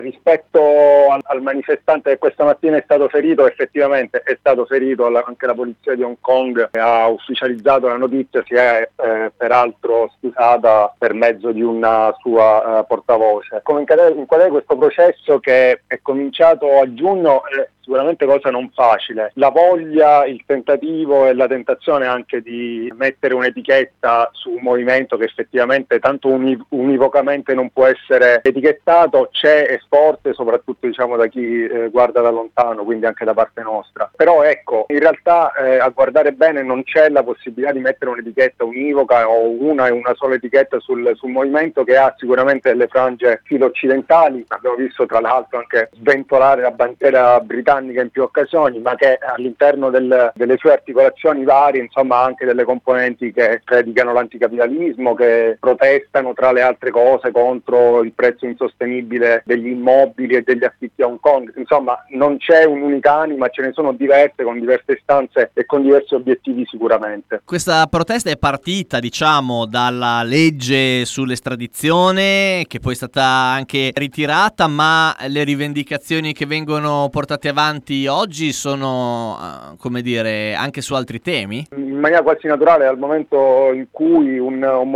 Rispetto al manifestante che questa mattina è stato ferito, effettivamente è stato ferito, anche la polizia di Hong Kong ha ufficializzato la notizia, si è peraltro scusata per mezzo di una sua portavoce. Come inquadrare questo processo che è cominciato a giugno è sicuramente cosa non facile. La voglia, il tentativo e la tentazione anche di mettere un'etichetta su un movimento che effettivamente tanto univocamente non può essere etichettato c'è e forte, soprattutto diciamo da chi guarda da lontano, quindi anche da parte nostra. Però ecco, in realtà a guardare bene non c'è la possibilità di mettere un'etichetta univoca o una sola etichetta sul movimento, che ha sicuramente delle frange filo-occidentali. Abbiamo visto tra l'altro anche sventolare la bandiera britannica in più occasioni, ma che all'interno delle sue articolazioni varie, insomma, anche delle componenti che predicano l'anticapitalismo, che protestano tra le altre cose contro il prezzo insostenibile degli immobili e degli affitti a Hong Kong. Insomma, non c'è un'unica anima, ce ne sono diverse, con diverse istanze e con diversi obiettivi sicuramente. Questa protesta è partita, diciamo, dalla legge sull'estradizione, che poi è stata anche ritirata, ma le rivendicazioni che vengono portate avanti oggi sono, come dire, anche su altri temi? In maniera quasi naturale, al momento in cui un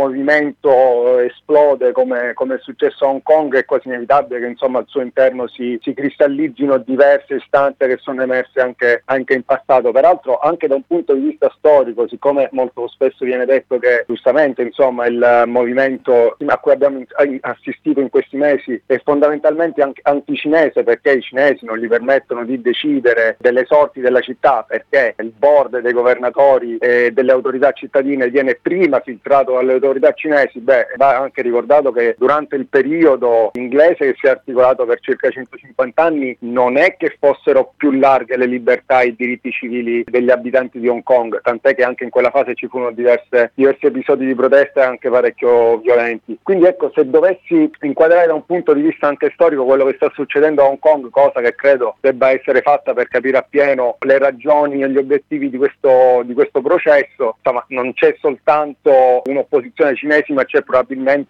movimento esplode come è successo a Hong Kong, è quasi inevitabile che insomma al suo interno si cristallizzino diverse istanze che sono emerse anche in passato. Peraltro anche da un punto di vista storico, siccome molto spesso viene detto che giustamente insomma il movimento a cui abbiamo assistito in questi mesi è fondamentalmente anticinese, perché i cinesi non gli permettono di decidere delle sorti della città, perché il board dei governatori e delle autorità cittadine viene prima filtrato dalle autorità cinesi. Va anche ricordato che durante il periodo inglese, che si è articolato per circa 150 anni, non è che fossero più larghe le libertà e i diritti civili degli abitanti di Hong Kong, tant'è che anche in quella fase ci furono diversi episodi di protesta anche parecchio violenti. Quindi ecco, se dovessi inquadrare da un punto di vista anche storico quello che sta succedendo a Hong Kong, cosa che credo debba essere fatta per capire appieno le ragioni e gli obiettivi di questo processo, insomma non c'è soltanto un'opposizione cinese, ma c'è probabilmente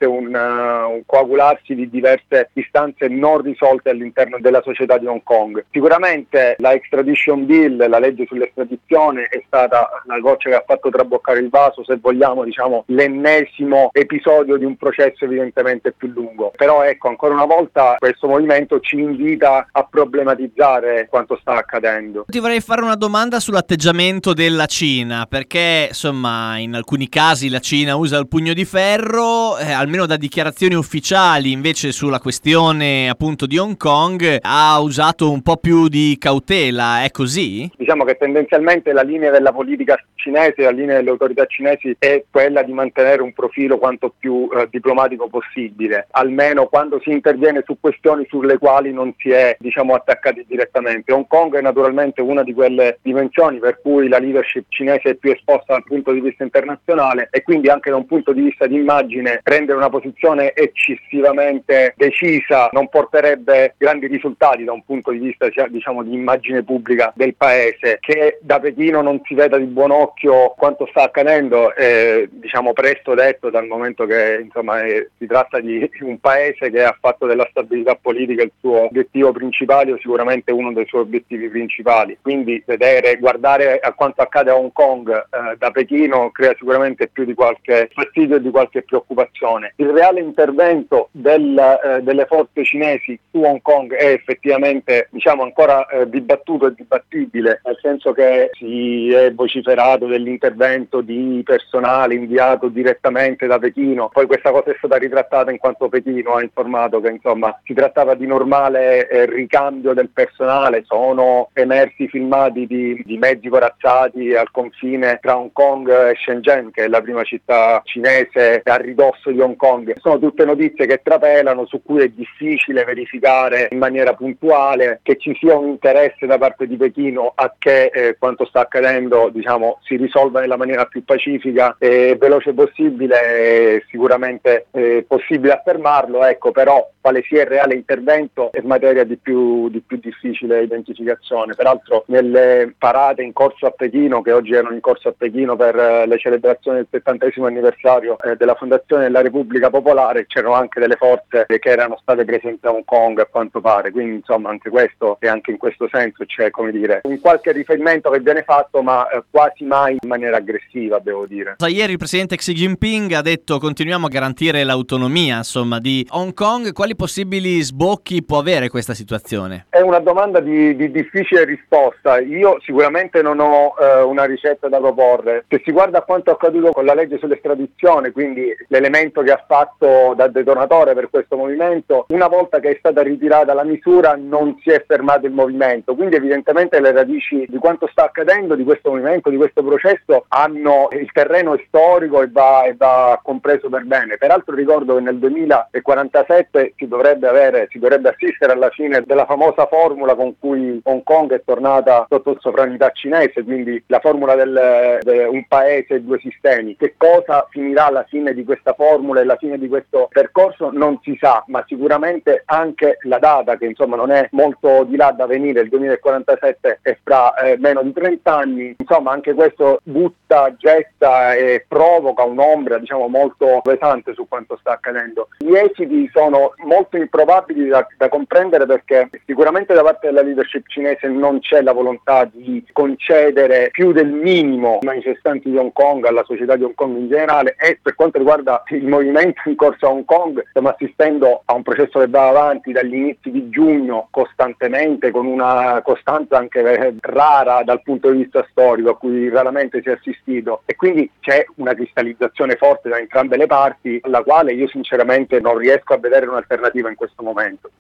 un coagularsi di diverse istanze non risolte all'interno della società di Hong Kong. Sicuramente la extradition bill, la legge sull'estradizione, è stata la goccia che ha fatto traboccare il vaso, se vogliamo, diciamo l'ennesimo episodio di un processo evidentemente più lungo. Però ecco, ancora una volta questo movimento ci invita a problematizzare quanto sta accadendo. Ti vorrei fare una domanda sull'atteggiamento della Cina, perché insomma in alcuni casi la Cina usa il pugno di ferro, almeno da dichiarazioni ufficiali. Invece sulla questione appunto di Hong Kong ha usato un po' più di cautela, è così? Diciamo che tendenzialmente la linea della politica cinese, la linea delle autorità cinesi è quella di mantenere un profilo quanto più diplomatico possibile, almeno quando si interviene su questioni sulle quali non si è attaccati direttamente. Hong Kong è naturalmente una di quelle dimensioni per cui la leadership cinese è più esposta dal punto di vista internazionale, e quindi anche da un punto di vista di immagine prendere una posizione eccessivamente decisa non porterebbe grandi risultati da un punto di vista di immagine pubblica del paese. Che da Pechino non si veda di buon occhio quanto sta accadendo è presto detto, dal momento che insomma si tratta di un paese che ha fatto della stabilità politica il suo obiettivo principale, o sicuramente uno dei suoi obiettivi principali. Quindi guardare a quanto accade a Hong Kong da Pechino crea sicuramente più di qualche fastidio e di qualche preoccupazione. Il reale intervento delle forze cinesi su Hong Kong è effettivamente ancora dibattuto e dibattibile, nel senso che si è vociferato dell'intervento di personale inviato direttamente da Pechino. Poi questa cosa è stata ritrattata in quanto Pechino ha informato che si trattava di normale ricambio del personale. Sono emersi filmati di mezzi corazzati al confine tra Hong Kong e Shenzhen, che è la prima città cinese a ridosso di Hong Kong. Sono tutte notizie che trapelano, su cui è difficile verificare in maniera puntuale che ci sia un interesse da parte di Pechino a che quanto sta accadendo si risolva nella maniera più pacifica e veloce possibile. È sicuramente possibile affermarlo, però quale sia il reale intervento è materia di più difficile identificazione. Peraltro nelle parate in corso a Pechino, che oggi erano in corso a Pechino per le celebrazioni del 70° anniversario della fondazione della Repubblica Popolare, c'erano anche delle forze che erano state presenti da Hong Kong a quanto pare, quindi insomma anche questo e anche in questo senso c'è, come dire, un qualche riferimento che viene fatto, ma quasi mai in maniera aggressiva, devo dire. Ieri il presidente Xi Jinping ha detto: continuiamo a garantire l'autonomia, insomma, di Hong Kong. Quali possibili sbocchi può avere questa situazione? È una domanda di difficile risposta. Io sicuramente non ho una ricetta da proporre. Se si guarda a quanto accaduto con la legge sull'estradizione, quindi l'elemento che ha fatto da detonatore per questo movimento, una volta che è stata ritirata la misura non si è fermato il movimento, quindi evidentemente le radici di quanto sta accadendo, di questo movimento, di questo processo, hanno il terreno storico e va compreso per bene. Peraltro ricordo che nel 2047 si dovrebbe assistere alla fine della famosa formula con cui Hong Kong è tornata sotto sovranità cinese, quindi la formula del un paese e due sistemi. Che cosa finirà alla fine di questa formula e alla fine di questo percorso non si sa, ma sicuramente anche la data, che insomma non è molto di là da venire, il 2047 è fra meno di 30 anni, insomma anche questo getta e provoca un'ombra diciamo molto pesante su quanto sta accadendo. Gli esiti sono molto improbabili da comprendere, perché sicuramente da parte della leadership cinese non c'è la volontà di concedere più del minimo ai manifestanti di Hong Kong, alla società di Hong Kong in generale, e per quanto riguarda il movimento in corso a Hong Kong stiamo assistendo a un processo che va avanti dagli inizi di giugno costantemente, con una costanza anche rara dal punto di vista storico, a cui raramente si è assistito, e quindi c'è una cristallizzazione forte da entrambe le parti, alla quale io sinceramente non riesco a vedere un'alternativa in questo momento.